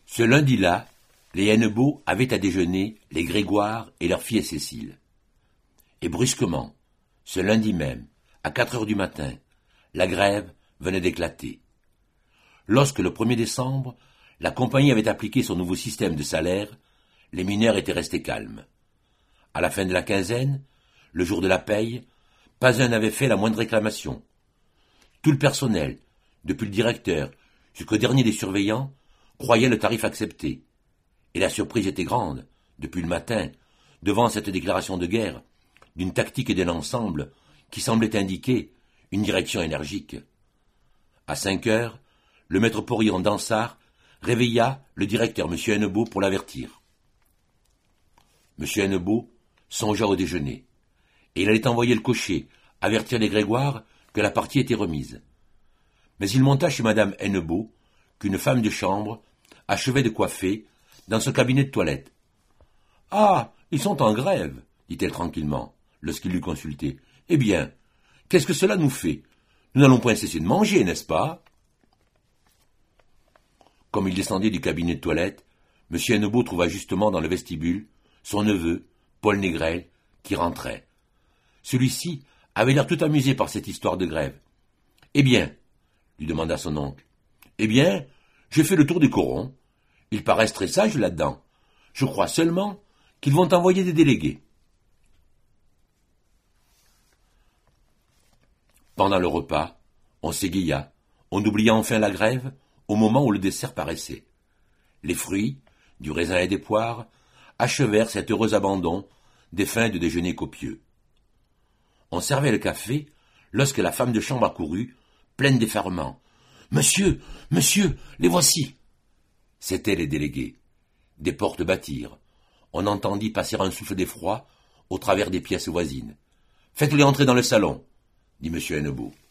Ce lundi-là, les Hennebeau avaient à déjeuner les Grégoire et leur fille Cécile. Et brusquement, ce lundi même, à 4 heures du matin, la grève venait d'éclater. Lorsque le 1er décembre, la compagnie avait appliqué son nouveau système de salaire, les mineurs étaient restés calmes. À la fin de la quinzaine, le jour de la paye, pas un n'avait fait la moindre réclamation. Tout le personnel, depuis le directeur jusqu'au dernier des surveillants, croyait le tarif accepté. Et la surprise était grande, depuis le matin, devant cette déclaration de guerre, d'une tactique et d'un ensemble qui semblait indiquer une direction énergique. À 5 heures, le maître Porion d'Ansart réveilla le directeur M. Hennebeau pour l'avertir. M. Hennebeau songea au déjeuner, et il allait envoyer le cocher avertir les Grégoire que la partie était remise. Mais il monta chez Mme Hennebeau, qu'une femme de chambre achevait de coiffer dans ce cabinet de toilette. « Ah, ils sont en grève, dit-elle tranquillement, lorsqu'il l'eut consulté. Eh bien, qu'est-ce que cela nous fait? Nous n'allons point cesser de manger, n'est-ce pas ?» Comme il descendait du cabinet de toilette, M. Hennebeau trouva justement dans le vestibule son neveu, Paul Négrel, qui rentrait. Celui-ci avait l'air tout amusé par cette histoire de grève. « Eh bien, lui demanda son oncle. « Eh bien, j'ai fait le tour des corons. Ils paraissent très sages là-dedans. Je crois seulement qu'ils vont envoyer des délégués. » Pendant le repas, on s'égaya, on oublia enfin la grève au moment où le dessert paraissait. Les fruits, du raisin et des poires, achevèrent cet heureux abandon des fins de déjeuner copieux. On servait le café lorsque la femme de chambre accourut, pleine d'effarement. « Monsieur, monsieur, les voici !» C'étaient les délégués. Des portes battirent. On entendit passer un souffle d'effroi au travers des pièces voisines. « Faites-les entrer dans le salon !» dit M. Hennebeau.